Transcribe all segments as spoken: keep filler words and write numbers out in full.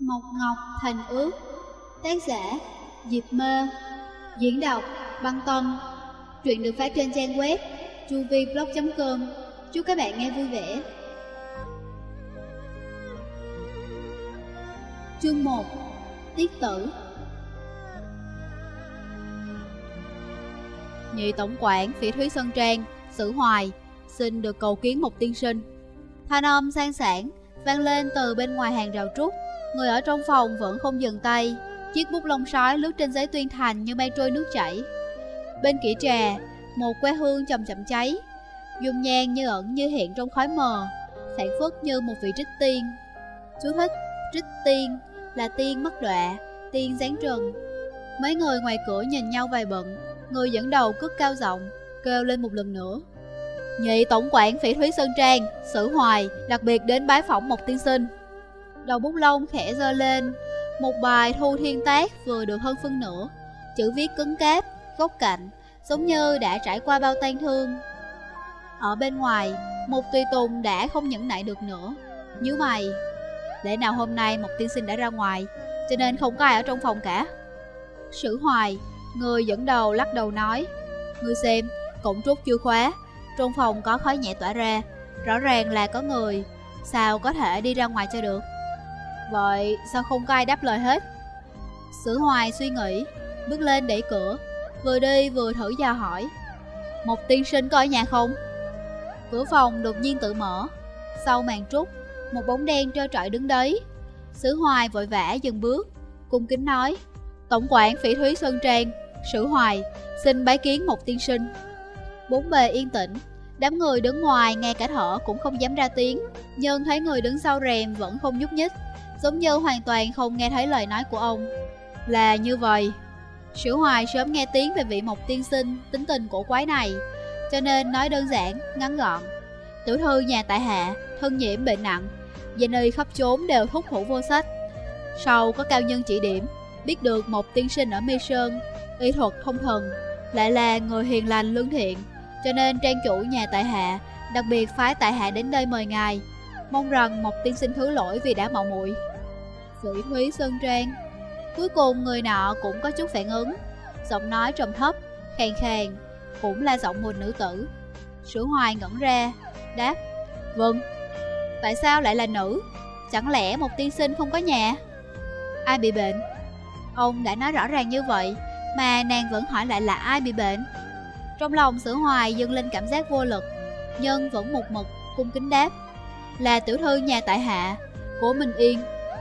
Mộc Ngọc Thành Ước. Tác giả Diệp Mơ. Diễn đọc Băng Tân. Truyện được phát trên trang web chuviblog chấm com. Chúc các bạn nghe vui vẻ. Chương một. Tiết tử. Nhị tổng quản Phỉ Thúy Sơn Trang, Sử Hoài, xin được cầu kiến một tiên sinh. Thanh âm sang sảng vang lên từ bên ngoài hàng rào trúc. Người ở trong phòng vẫn không dừng tay. Chiếc bút lông sói lướt trên giấy tuyên thành như mây trôi nước chảy. Bên kỹ trà, một que hương chậm chậm cháy, dung nhan như ẩn như hiện trong khói mờ, phảng phất như một vị trích tiên. Chú thích: trích tiên là tiên mất đọa, tiên giáng trần. Mấy người ngoài cửa nhìn nhau vài bận. Người dẫn đầu cất cao giọng kêu lên một lần nữa: Nhị tổng quản Phỉ Thúy Sơn Trang, Sử Hoài đặc biệt đến bái phỏng một tiên sinh. Đầu bút lông khẽ giơ lên. Một bài thu thiên tác vừa được hơn phân nửa. Chữ viết cứng cáp, góc cạnh giống như đã trải qua bao tang thương. Ở bên ngoài, một tùy tùng đã không nhẫn nại được nữa, nhíu mày. Lẽ nào hôm nay một tiên sinh đã ra ngoài, cho nên không có ai ở trong phòng cả? Sử Hoài, người dẫn đầu, lắc đầu nói: Ngươi xem, cổng trúc chưa khóa, trong phòng có khói nhẹ tỏa ra, rõ ràng là có người, sao có thể đi ra ngoài cho được? Vậy sao không có ai đáp lời hết? Sử Hoài suy nghĩ, bước lên đẩy cửa, vừa đi vừa thử dò hỏi: Một tiên sinh có ở nhà không? Cửa phòng đột nhiên tự mở. Sau màn trúc, một bóng đen trơ trọi đứng đấy. Sử Hoài vội vã dừng bước, cung kính nói: Tổng quản Phỉ Thúy Sơn Trang, Sử Hoài, xin bái kiến một tiên sinh. Bốn bề yên tĩnh, đám người đứng ngoài ngay cả thở cũng không dám ra tiếng. Nhưng thấy người đứng sau rèm vẫn không nhúc nhích, giống như hoàn toàn không nghe thấy lời nói của ông. Là như vậy. Sử Hoài sớm nghe tiếng về vị Mộc tiên sinh tính tình cổ quái này, cho nên nói đơn giản, ngắn gọn: Tiểu thư nhà tại hạ thân nhiễm bệnh nặng, danh y khắp chốn đều thúc thủ vô sách. Sau có cao nhân chỉ điểm, biết được một tiên sinh ở Mi Sơn y thuật thông thần, lại là người hiền lành lương thiện, cho nên trang chủ nhà tại hạ đặc biệt phái tại hạ đến đây mời ngài, mong rằng một tiên sinh thứ lỗi vì đã mạo muội. Phỉ Thúy Sơn Trang. Cuối cùng người nọ cũng có chút phản ứng, giọng nói trầm thấp, khàn khàn, cũng là giọng một nữ tử. Sử Hoài ngẩn ra, đáp: Vâng. Tại sao lại là nữ? Chẳng lẽ một tiên sinh không có nhà? Ai bị bệnh? Ông đã nói rõ ràng như vậy mà nàng vẫn hỏi lại là ai bị bệnh. Trong lòng Sử Hoài dâng lên cảm giác vô lực, nhưng vẫn một mực cung kính đáp: Là tiểu thư nhà tại hạ, Cố Minh Yên.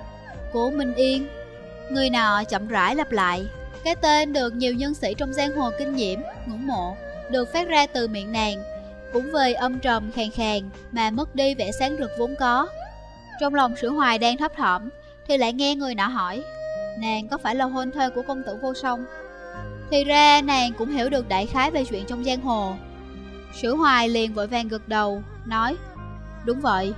Cố Minh Yên. Người nọ chậm rãi lặp lại cái tên được nhiều nhân sĩ trong giang hồ kinh nhiễm, ngưỡng mộ, được phát ra từ miệng nàng, cũng vì âm trầm khàn khàn mà mất đi vẻ sáng rực vốn có. Trong lòng Sử Hoài đang thấp thỏm thì lại nghe người nọ hỏi: Nàng có phải là hôn thê của công tử Vô Song? Thì ra nàng cũng hiểu được đại khái về chuyện trong giang hồ. Sử Hoài liền vội vàng gật đầu, nói: Đúng vậy.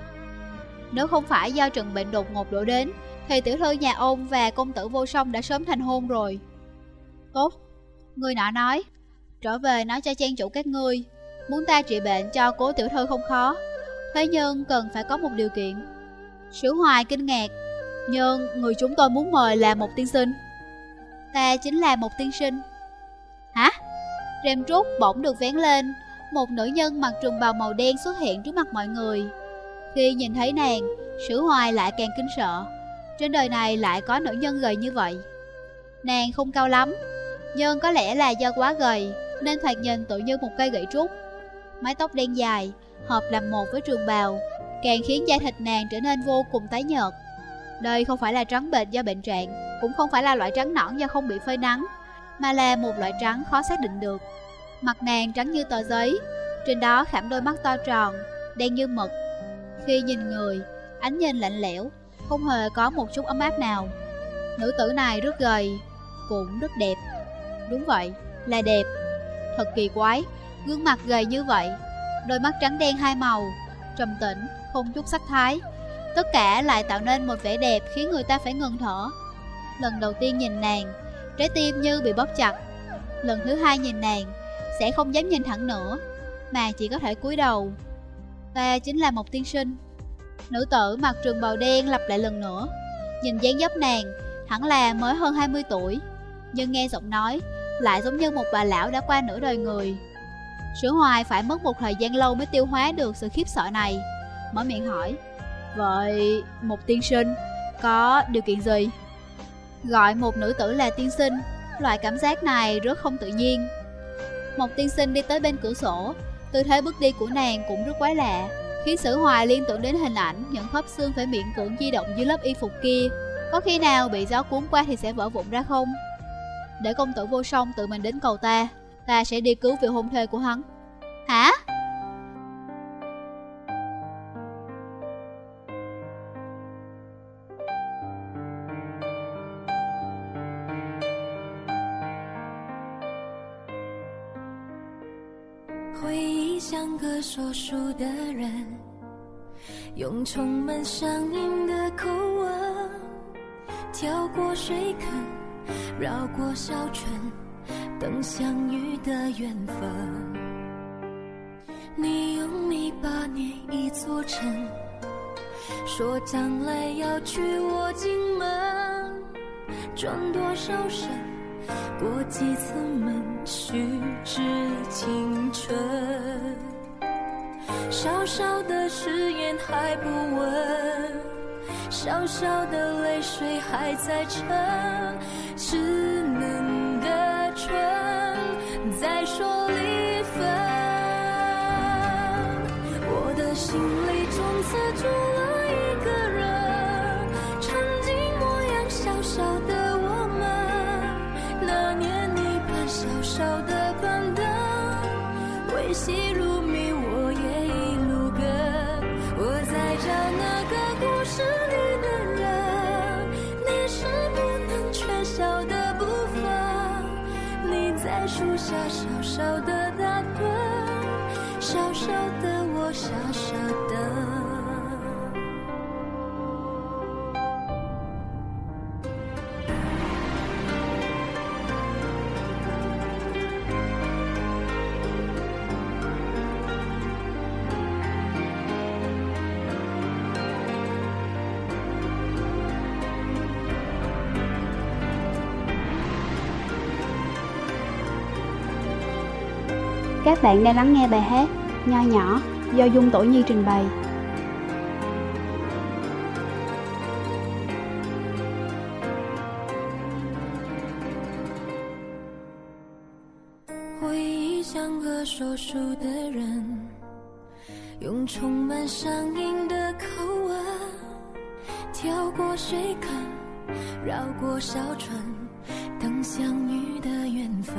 Nếu không phải do trận bệnh đột ngột đổ đến, thì tiểu thư nhà ông và công tử Vô Song đã sớm thành hôn rồi. Tốt, người nọ nói: Trở về nói cho trang chủ các ngươi, muốn ta trị bệnh cho Cố tiểu thư không khó, thế nhưng cần phải có một điều kiện. Sử Hoài kinh ngạc: Nhưng người chúng tôi muốn mời là một tiên sinh. Ta chính là một tiên sinh. Hả? Rèm trúc bỗng được vén lên. Một nữ nhân mặc trường bào màu đen xuất hiện trước mặt mọi người. Khi nhìn thấy nàng, Sử Hoài lại càng kinh sợ. Trên đời này lại có nữ nhân gầy như vậy. Nàng không cao lắm, nhưng có lẽ là do quá gầy nên thoạt nhìn tự như một cây gậy trúc. Mái tóc đen dài hợp làm một với trường bào, càng khiến da thịt nàng trở nên vô cùng tái nhợt. Đây không phải là trắng bệch do bệnh trạng, cũng không phải là loại trắng nõn do không bị phơi nắng, mà là một loại trắng khó xác định được. Mặt nàng trắng như tờ giấy, trên đó khảm đôi mắt to tròn, đen như mực. Khi nhìn người, ánh nhìn lạnh lẽo, không hề có một chút ấm áp nào. Nữ tử này rất gầy, cũng rất đẹp. Đúng vậy, là đẹp. Thật kỳ quái, gương mặt gầy như vậy, đôi mắt trắng đen hai màu, trầm tĩnh, không chút sắc thái, tất cả lại tạo nên một vẻ đẹp khiến người ta phải ngừng thở. Lần đầu tiên nhìn nàng, trái tim như bị bóp chặt. Lần thứ hai nhìn nàng, sẽ không dám nhìn thẳng nữa, mà chỉ có thể cúi đầu. Ta chính là một tiên sinh. Nữ tử mặc trường bào đen lặp lại lần nữa, Nhìn dáng dấp nàng, hẳn là mới hơn hai mươi tuổi, nhưng nghe giọng nói lại giống như một bà lão đã qua nửa đời người. Sử Hoài phải mất một thời gian lâu mới tiêu hóa được sự khiếp sợ này, mở miệng hỏi: Vậy một tiên sinh có điều kiện gì? Gọi một nữ tử là tiên sinh, loại cảm giác này rất không tự nhiên. Một tiên sinh đi tới bên cửa sổ, tư thế bước đi của nàng cũng rất quái lạ, khiến Sử Hoài liên tưởng đến hình ảnh những khớp xương phải miễn cưỡng di động dưới lớp y phục kia. Có khi nào bị gió cuốn qua thì sẽ vỡ vụn ra không? Để công tử Vô Song tự mình đến cầu ta, ta sẽ đi cứu vị hôn thê của hắn. Hả? 像个说书的人，用充满乡音的口吻，跳过水坑，绕过小村，等相遇的缘分。你用泥巴捏一座城，说将来要娶我进门，转多少身，过几次门，虚掷青春。小小的誓言还不稳，小小的泪水还在撑，稚嫩的唇在说离分。我的心里从此住了一个人，曾经模样小小的我们，那年你搬小小的板凳，维系如谜我也一路跟。我在找那个故事里的人，你是不能缺少的部分。你在树下小小的打盹，小小的我傻傻的。 Các bạn đang lắng nghe bài hát Nho Nhỏ do Dung Tổ Nhi trình bày. 回忆像个说书的人，用充满乡音的口吻，跳过水坑，绕过小村，等相遇的缘分。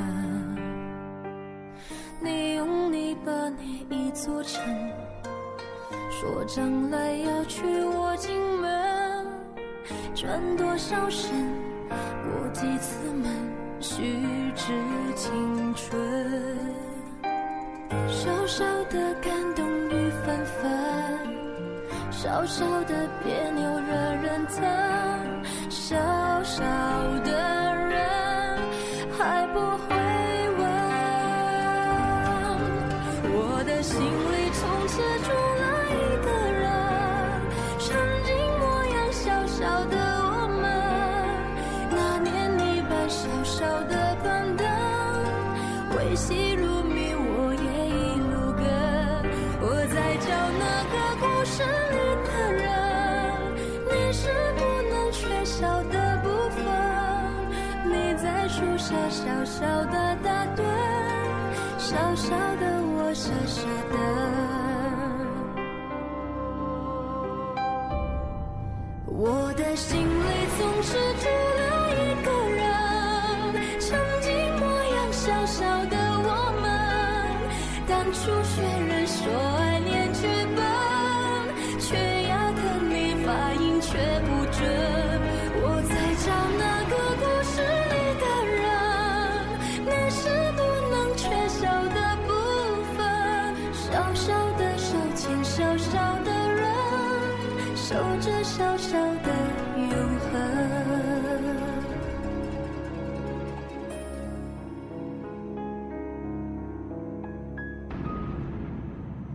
你用泥巴捏一座城，说将来要娶我进门，转多少身，过几次门，虚掷青春。小小的感动与纷纷，小小的别扭惹人疼，小小的人还不会。我的心里从此住了一个人，曾经模样小小的我们，那年你搬小小的板凳，维系如谜我也一路跟。我在找那个故事里的人，你是不能缺少的部分。你在树下小小的打盹，小小的我傻傻的。我的心里总是住了一个人，曾经模样小小的我们，当初学人说爱念剧本，却要跟你发音却不准。我在找那个故事里的人，你是不能缺少的部分。小小的手牵小小的人，守着小小的永恒。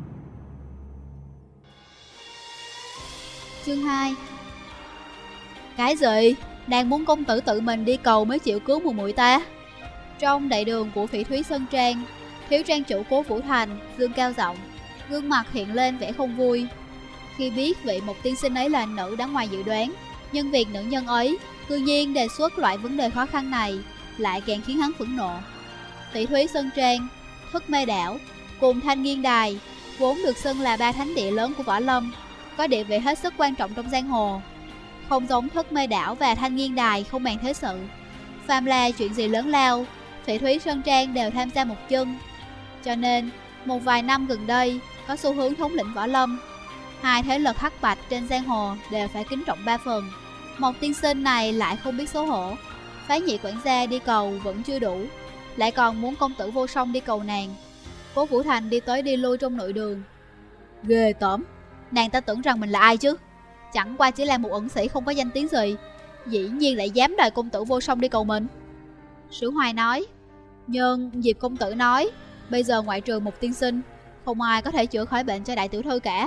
Chương hai. Cái gì? Nàng muốn công tử tự mình đi cầu mới chịu cứu mùi muội ta? Trong đại đường của Phỉ Thúy Sơn Trang, thiếu trang chủ Cố Vũ Thành dương cao giọng, gương mặt hiện lên vẻ không vui. Khi biết vị một tiên sinh ấy là nữ đã ngoài dự đoán, nhưng việc nữ nhân ấy cư nhiên đề xuất loại vấn đề khó khăn này lại càng khiến hắn phẫn nộ. Phỉ Thúy Sơn Trang, Thức Mê Đảo cùng Thanh Nghiên Đài vốn được xưng là ba thánh địa lớn của võ lâm, có địa vị hết sức quan trọng trong giang hồ. Không giống Thức Mê Đảo và Thanh Nghiên Đài không màng thế sự, phàm là chuyện gì lớn lao, Phỉ Thúy Sơn Trang đều tham gia một chân. Cho nên, một vài năm gần đây có xu hướng thống lĩnh võ lâm. Hai thế lực hắc bạch trên giang hồ đều phải kính trọng ba phần. Một tiên sinh này lại không biết xấu hổ, phái nhị quản gia đi cầu vẫn chưa đủ, lại còn muốn công tử Vô Song đi cầu nàng. Cố Vũ Thành đi tới đi lui trong nội đường. Ghê tởm, nàng ta tưởng rằng mình là ai chứ? Chẳng qua chỉ là một ẩn sĩ không có danh tiếng gì, dĩ nhiên lại dám đòi công tử Vô Song đi cầu mình. Sử Hoài nói, nhưng Diệp công tử nói, bây giờ ngoại trừ một tiên sinh, không ai có thể chữa khỏi bệnh cho đại tiểu thư cả.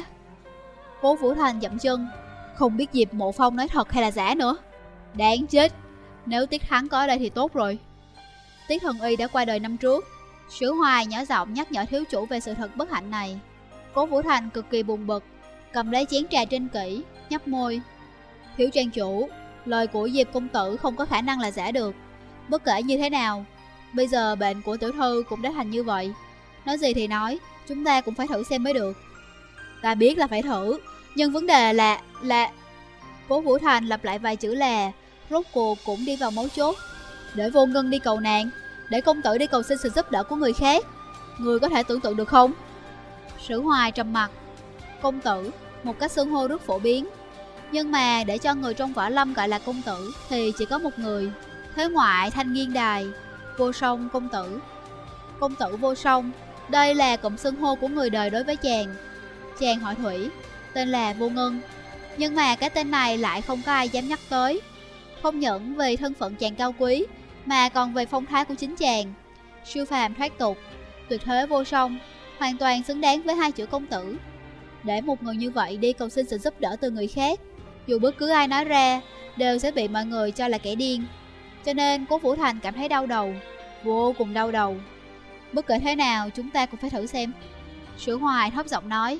Cố Vũ Thành dậm chân, không biết Diệp Mộ Phong nói thật hay là giả nữa. Đáng chết, nếu Tiết Thắng có ở đây thì tốt rồi. Tiết Thần Y đã qua đời năm trước. Sử Hoài nhỏ giọng nhắc nhở thiếu chủ về sự thật bất hạnh này. Cố Vũ Thành cực kỳ buồn bực, cầm lấy chén trà trên kỹ, nhấp môi. Thiếu trang chủ, lời của Diệp công tử không có khả năng là giả được. Bất kể như thế nào, bây giờ bệnh của tiểu thư cũng đã thành như vậy. Nói gì thì nói, chúng ta cũng phải thử xem mới được. Ta biết là phải thử, nhưng vấn đề là... là... Cố Vũ Thành lặp lại vài chữ là, rốt cuộc cũng đi vào mấu chốt. Để Vô Ngân đi cầu nàng, để công tử đi cầu xin sự giúp đỡ của người khác. Người có thể tưởng tượng được không? Sử Hoài trầm mặt. Công tử, một cách xưng hô rất phổ biến, nhưng mà để cho người trong võ lâm gọi là công tử thì chỉ có một người. Thế ngoại Thanh Nghiên Đài, Vô Song công tử. Công tử Vô Song, đây là cụm xưng hô của người đời đối với chàng. Chàng họ Thủy, tên là Vô Ngân, nhưng mà cái tên này lại không có ai dám nhắc tới. Không những vì thân phận chàng cao quý, mà còn về phong thái của chính chàng. Siêu phàm thoát tục, tuyệt thế vô song, hoàn toàn xứng đáng với hai chữ công tử. Để một người như vậy đi cầu xin sự giúp đỡ từ người khác, dù bất cứ ai nói ra đều sẽ bị mọi người cho là kẻ điên. Cho nên Cố Vũ Thành cảm thấy đau đầu, vô cùng đau đầu. Bất kể thế nào chúng ta cũng phải thử xem. Sử Hoài thấp giọng nói.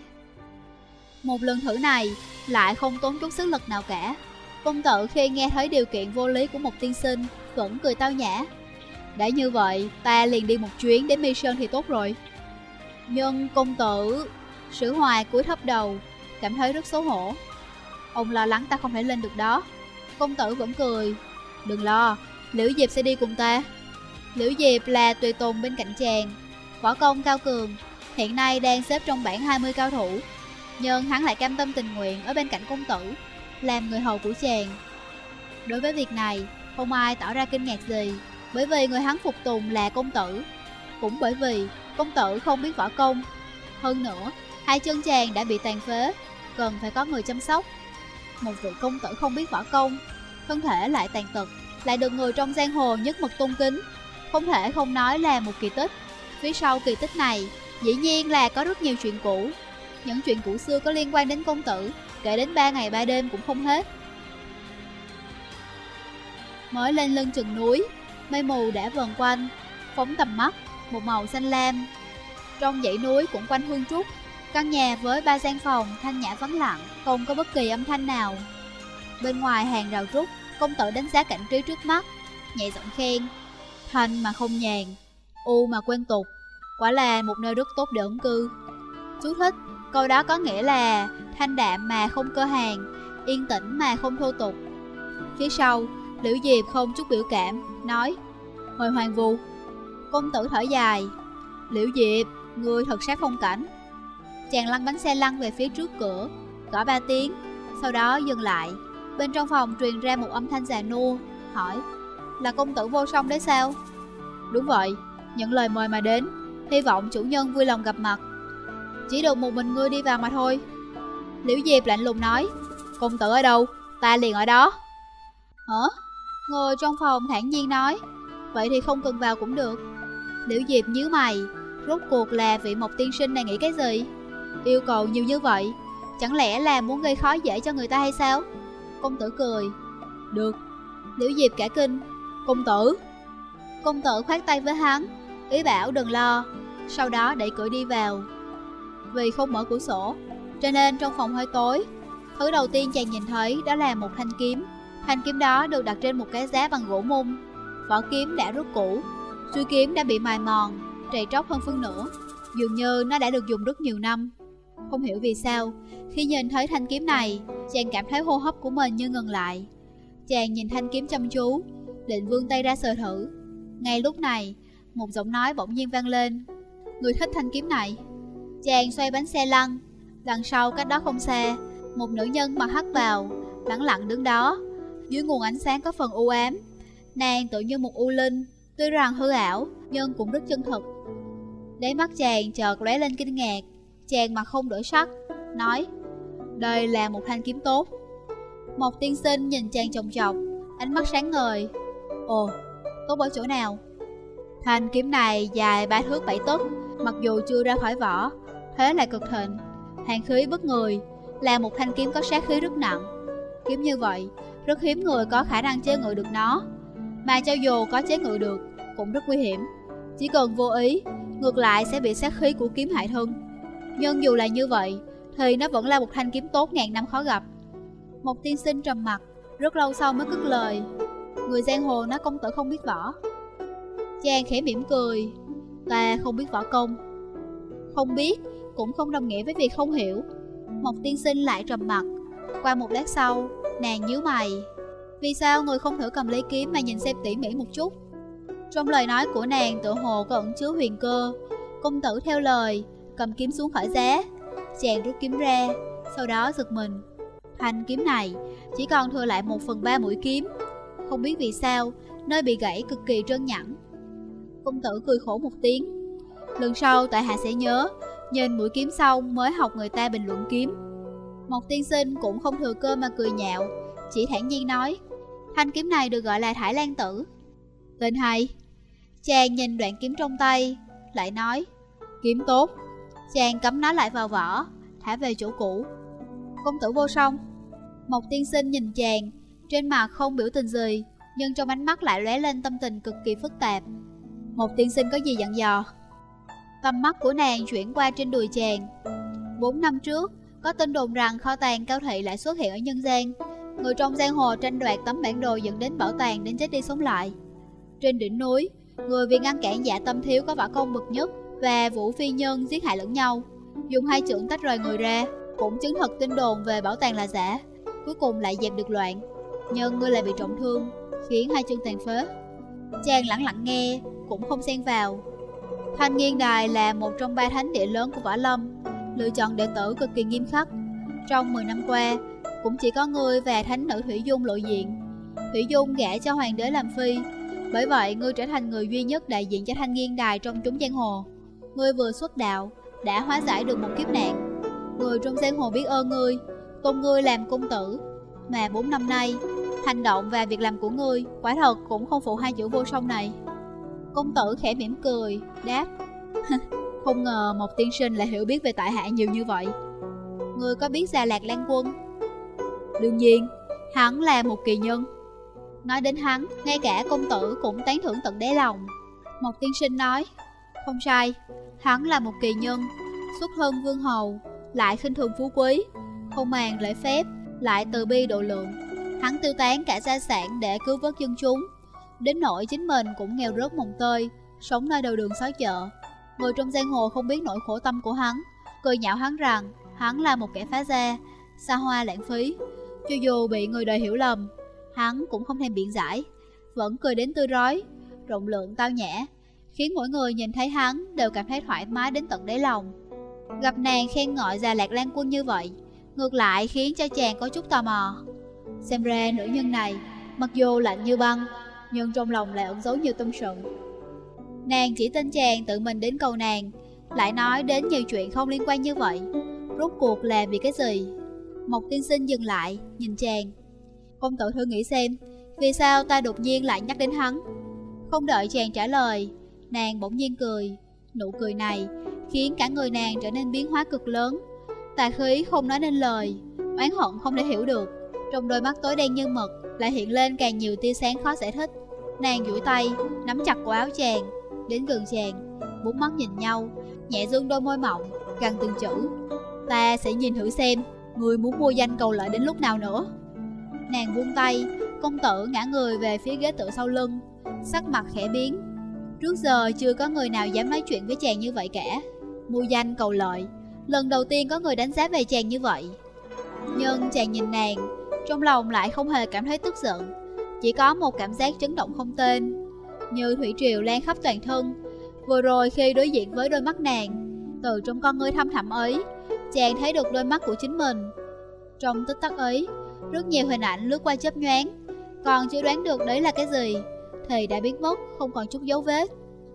Một lần thử này lại không tốn chút sức lực nào cả. Công tử khi nghe thấy điều kiện vô lý của một tiên sinh vẫn cười tao nhã. Đã như vậy ta liền đi một chuyến đến Mi Sơn thì tốt rồi. Nhưng công tử... Sử Hoài cúi thấp đầu, cảm thấy rất xấu hổ. Ông lo lắng ta không thể lên được đó. Công tử vẫn cười. Đừng lo, Liễu Diệp sẽ đi cùng ta. Liễu Diệp là tùy tùng bên cạnh chàng, võ công cao cường, hiện nay đang xếp trong bảng hai mươi cao thủ. Nhưng hắn lại cam tâm tình nguyện ở bên cạnh công tử, làm người hầu của chàng. Đối với việc này, không ai tỏ ra kinh ngạc gì, bởi vì người hắn phục tùng là công tử. Cũng bởi vì công tử không biết võ công. Hơn nữa, hai chân chàng đã bị tàn phế, cần phải có người chăm sóc. Một vị công tử không biết võ công, thân thể lại tàn tật, lại được người trong giang hồ nhất mực tôn kính, không thể không nói là một kỳ tích. Phía sau kỳ tích này, dĩ nhiên là có rất nhiều chuyện cũ. Những chuyện cũ xưa có liên quan đến công tử, kể đến ba ngày ba đêm cũng không hết. Mới lên lưng chừng núi, mây mù đã vờn quanh, phóng tầm mắt, một màu xanh lam. Trong dãy núi cũng quanh hương trúc, căn nhà với ba gian phòng thanh nhã vắng lặng, không có bất kỳ âm thanh nào. Bên ngoài hàng rào trúc, công tử đánh giá cảnh trí trước mắt, nhẹ giọng khen. Thanh mà không nhàn, u mà quen tục, quả là một nơi rất tốt để ẩn cư. Chú thích, câu đó có nghĩa là thanh đạm mà không cơ hàn, yên tĩnh mà không thô tục. Phía sau, Liễu Diệp không chút biểu cảm, nói, hồi hoàng vu. Công tử thở dài, Liễu Diệp, ngươi thật sát phong cảnh. Chàng lăn bánh xe lăn về phía trước cửa, gõ ba tiếng, sau đó dừng lại. Bên trong phòng truyền ra một âm thanh già nua, hỏi, là công tử Vô Song đấy sao? Đúng vậy, nhận lời mời mà đến, hy vọng chủ nhân vui lòng gặp mặt. Chỉ được một mình ngươi đi vào mà thôi. Liễu Diệp lạnh lùng nói, công tử ở đâu, ta liền ở đó. Hả? Người trong phòng thản nhiên nói, vậy thì không cần vào cũng được. Liễu Diệp nhíu mày, rốt cuộc là vị Mộc tiên sinh này nghĩ cái gì? Yêu cầu nhiều như vậy, chẳng lẽ là muốn gây khó dễ cho người ta hay sao? Công tử cười, Được. Liễu Diệp cả kinh. Công tử. Công tử khoát tay với hắn, ý bảo đừng lo, sau đó đẩy cửa đi vào. Vì không mở cửa sổ, cho nên trong phòng hơi tối. Thứ đầu tiên chàng nhìn thấy đó là một thanh kiếm. Thanh kiếm đó được đặt trên một cái giá bằng gỗ mung. Vỏ kiếm đã rất cũ, chuôi kiếm đã bị mài mòn, trầy tróc hơn phân nửa. Dường như nó đã được dùng rất nhiều năm. Không hiểu vì sao, khi nhìn thấy thanh kiếm này, chàng cảm thấy hô hấp của mình như ngừng lại. Chàng nhìn thanh kiếm chăm chú, định vươn tay ra sờ thử. Ngay lúc này, một giọng nói bỗng nhiên vang lên. Người thích thanh kiếm này. Chàng xoay bánh xe lăn. Đằng sau cách đó không xa, một nữ nhân mặc hắc bào lẳng lặng đứng đó. Dưới nguồn ánh sáng có phần u ám, nàng tự như một u linh, tuy rằng hư ảo nhưng cũng rất chân thực. Đáy mắt chàng chợt lóe lên kinh ngạc. Chàng mặt không đổi sắc, nói: đây là một thanh kiếm tốt. Một tiên sinh nhìn chàng chòng chọc, ánh mắt sáng ngời. Ồ, tốt ở chỗ nào? Thanh kiếm này dài ba thước bảy tấc, mặc dù chưa ra khỏi vỏ, thế là cực thịnh, hàn khí bức người, là một thanh kiếm có sát khí rất nặng. Kiếm như vậy, rất hiếm người có khả năng chế ngự được nó, mà cho dù có chế ngự được, cũng rất nguy hiểm. Chỉ cần vô ý, ngược lại sẽ bị sát khí của kiếm hại thân. Nhưng dù là như vậy, thì nó vẫn là một thanh kiếm tốt ngàn năm khó gặp. Một tiên sinh trầm mặt, rất lâu sau mới cất lời. Người giang hồ nói công tử không biết võ. Chàng khẽ mỉm cười. Ta không biết võ công. Không biết cũng không đồng nghĩa với việc không hiểu. Một tiên sinh lại trầm mặt. Qua một lát sau, nàng nhíu mày. Vì sao người không thử cầm lấy kiếm mà nhìn xem tỉ mỉ một chút? Trong lời nói của nàng tựa hồ có ẩn chứa huyền cơ. Công tử theo lời, cầm kiếm xuống khỏi giá. Chàng rút kiếm ra, sau đó giật mình. Thanh kiếm này chỉ còn thừa lại một phần ba mũi kiếm. Không biết vì sao, nơi bị gãy cực kỳ trơn nhẵn. Công tử cười khổ một tiếng. Lần sau tại hạ sẽ nhớ, nhìn mũi kiếm xong mới học người ta bình luận kiếm. Một tiên sinh cũng không thừa cơ mà cười nhạo, chỉ thản nhiên nói: thanh kiếm này được gọi là Thải Lan Tử. Tên hay. Chàng nhìn đoạn kiếm trong tay, lại nói: kiếm tốt. Chàng cắm nó lại vào vỏ, thả về chỗ cũ. Công tử vô song. Một tiên sinh nhìn chàng, trên mặt không biểu tình gì, nhưng trong ánh mắt lại lóe lên tâm tình cực kỳ phức tạp. Một tiên sinh có gì dặn dò? Tầm mắt của nàng chuyển qua trên đùi chàng. Bốn năm trước, có tin đồn rằng kho tàng Cao Thị lại xuất hiện ở nhân gian. Người trong giang hồ tranh đoạt tấm bản đồ dẫn đến bảo tàng đến chết đi sống lại. Trên đỉnh núi, người vì ngăn cản Dạ Tâm Thiếu có võ công bậc nhất và Vũ Phi Nhân giết hại lẫn nhau, dùng hai chưởng tách rời người ra, cũng chứng thực tin đồn về bảo tàng là giả. Cuối cùng lại dẹp được loạn, nhưng ngươi lại bị trọng thương, khiến hai chân tàn phế. Chàng lặng lặng nghe, cũng không xen vào. Thanh Nghiên Đài là một trong ba thánh địa lớn của Võ Lâm, lựa chọn đệ tử cực kỳ nghiêm khắc. Trong mười năm qua, cũng chỉ có ngươi và thánh nữ Thủy Dung lộ diện. Thủy Dung gả cho hoàng đế làm phi, bởi vậy ngươi trở thành người duy nhất đại diện cho Thanh Nghiên Đài trong chúng giang hồ. Ngươi vừa xuất đạo đã hóa giải được một kiếp nạn. Người trong giang hồ biết ơn ngươi, tôn ngươi làm công tử. Mà bốn năm nay, hành động và việc làm của ngươi quả thật cũng không phụ hai chữ vô song này. Công tử khẽ mỉm cười, đáp: không ngờ một tiên sinh lại hiểu biết về tại hạ nhiều như vậy. Ngươi có biết Gia Lạc Lan Quân? Đương nhiên, hắn là một kỳ nhân. Nói đến hắn, ngay cả công tử cũng tán thưởng tận đáy lòng. Một tiên sinh nói: không sai, hắn là một kỳ nhân, xuất thân vương hầu, lại khinh thường phú quý, không màng lễ phép, lại từ bi độ lượng. Hắn tiêu tán cả gia sản để cứu vớt dân chúng, đến nỗi chính mình cũng nghèo rớt mồng tơi, sống nơi đầu đường xó chợ. Người trong giang hồ không biết nỗi khổ tâm của hắn, cười nhạo hắn rằng hắn là một kẻ phá gia, xa hoa lãng phí. Cho dù bị người đời hiểu lầm, hắn cũng không thèm biện giải, vẫn cười đến tươi rói, rộng lượng tao nhã, khiến mỗi người nhìn thấy hắn đều cảm thấy thoải mái đến tận đáy lòng. Gặp nàng khen ngợi Gia Lạc Lan Quân như vậy, ngược lại khiến cho chàng có chút tò mò. Xem ra nữ nhân này, mặc dù lạnh như băng, nhưng trong lòng lại ẩn giấu nhiều tâm sự. Nàng chỉ tin chàng tự mình đến cầu nàng, lại nói đến nhiều chuyện không liên quan như vậy. Rốt cuộc là vì cái gì? Một tiên sinh dừng lại, nhìn chàng. Công tử thử nghĩ xem, vì sao ta đột nhiên lại nhắc đến hắn? Không đợi chàng trả lời, nàng bỗng nhiên cười. Nụ cười này khiến cả người nàng trở nên biến hóa cực lớn. Tà khí không nói nên lời, oán hận không thể hiểu được. Trong đôi mắt tối đen như mực lại hiện lên càng nhiều tia sáng khó giải thích. Nàng duỗi tay, nắm chặt cổ áo chàng, đến gần chàng, bốn mắt nhìn nhau, nhẹ dương đôi môi mọng, gằn từng chữ. Ta sẽ nhìn thử xem, người muốn mua danh cầu lợi đến lúc nào nữa. Nàng buông tay, công tử ngã người về phía ghế tựa sau lưng, sắc mặt khẽ biến. Trước giờ chưa có người nào dám nói chuyện với chàng như vậy cả. Mua danh cầu lợi, lần đầu tiên có người đánh giá về chàng như vậy. Nhưng chàng nhìn nàng, trong lòng lại không hề cảm thấy tức giận, chỉ có một cảm giác chấn động không tên, như thủy triều lan khắp toàn thân. Vừa rồi khi đối diện với đôi mắt nàng, từ trong con ngươi thâm thẳm ấy, chàng thấy được đôi mắt của chính mình. Trong tích tắc ấy, rất nhiều hình ảnh lướt qua chớp nhoáng, còn chưa đoán được đấy là cái gì thì đã biến mất, không còn chút dấu vết.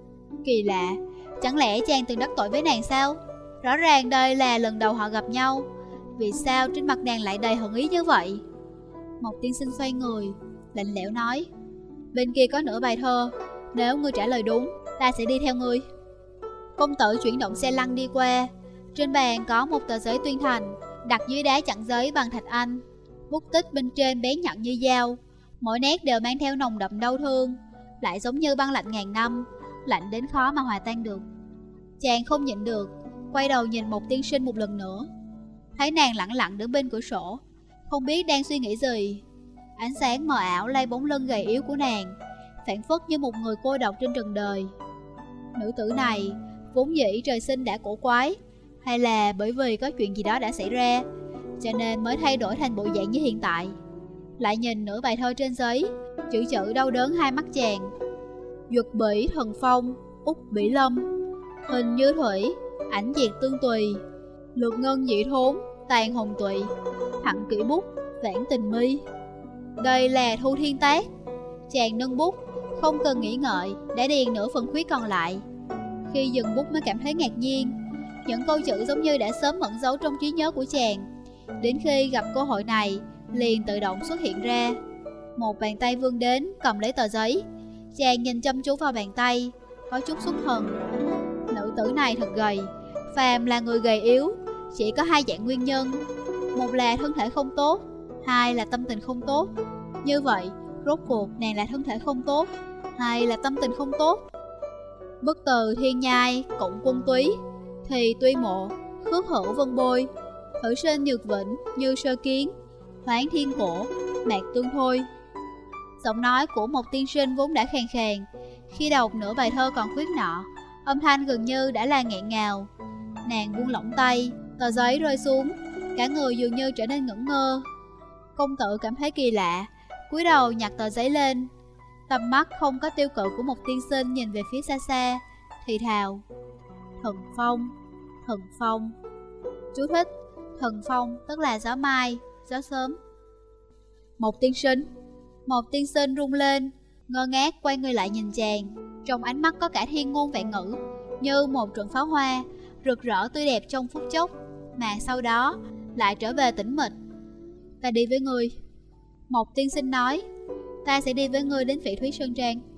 Kỳ lạ, chẳng lẽ chàng từng đắc tội với nàng sao? Rõ ràng đây là lần đầu họ gặp nhau, vì sao trên mặt nàng lại đầy hận ý như vậy? Một tiên sinh xoay người, lạnh lẽo nói: bên kia có nửa bài thơ, nếu ngươi trả lời đúng, ta sẽ đi theo ngươi. Công tử chuyển động xe lăn đi qua, trên bàn có một tờ giấy tuyên thành, đặt dưới đá chặn giấy bằng thạch anh. Bút tích bên trên bén nhọn như dao, mỗi nét đều mang theo nồng đậm đau thương, lại giống như băng lạnh ngàn năm, lạnh đến khó mà hòa tan được. Chàng không nhịn được, quay đầu nhìn một tiên sinh một lần nữa, thấy nàng lặng lặng đứng bên cửa sổ, không biết đang suy nghĩ gì. Ánh sáng mờ ảo lay bóng lưng gầy yếu của nàng, phảng phất như một người cô độc trên trần đời. Nữ tử này vốn dĩ trời sinh đã cổ quái, hay là bởi vì có chuyện gì đó đã xảy ra, cho nên mới thay đổi thành bộ dạng như hiện tại. Lại nhìn nửa bài thơ trên giấy, chữ chữ đau đớn hai mắt chàng: duật bỉ thần phong, út bỉ lâm, hình như thủy, ảnh diệt tương tùy, lược ngân dị thốn, tàn hồng tụy, thẳng kỹ bút, vãn tình mi. Đây là Thu Thiên Tác. Chàng nâng bút, không cần nghĩ ngợi, đã điền nửa phần khuyết còn lại. Khi dừng bút mới cảm thấy ngạc nhiên, những câu chữ giống như đã sớm ẩn giấu trong trí nhớ của chàng, đến khi gặp cơ hội này liền tự động xuất hiện ra. Một bàn tay vươn đến cầm lấy tờ giấy, chàng nhìn chăm chú vào bàn tay, có chút xuất thần. Nữ tử này thật gầy, phàm là người gầy yếu chỉ có hai dạng nguyên nhân, một là thân thể không tốt, hai là tâm tình không tốt. Như vậy, rốt cuộc nàng là thân thể không tốt, hay là tâm tình không tốt? Bất từ thiên nhai, cộng quân túy, thì tuy mộ, khước hữu vân bôi, thử sinh nhược vĩnh, như sơ kiến, thoáng thiên cổ, mạc tương thôi. Giọng nói của một tiên sinh vốn đã khàn khàn, khi đọc nửa bài thơ còn khuyết nọ, âm thanh gần như đã là nghẹn ngào. Nàng buông lỏng tay, tờ giấy rơi xuống, cả người dường như trở nên ngẩn ngơ. Công tử cảm thấy kỳ lạ, cúi đầu nhặt tờ giấy lên, tầm mắt không có tiêu cự của một tiên sinh nhìn về phía xa xa, thì thào: thần phong, thần phong. Chú thích: thần phong tức là gió mai, gió sớm. Một tiên sinh, một tiên sinh rung lên, ngơ ngác quay người lại nhìn chàng, trong ánh mắt có cả thiên ngôn vạn ngữ, như một trận pháo hoa, rực rỡ tươi đẹp trong phút chốc, mà sau đó lại trở về tĩnh mịch. Ta đi với ngươi. Một tiên sinh nói: ta sẽ đi với ngươi đến Phỉ Thúy Sơn Trang.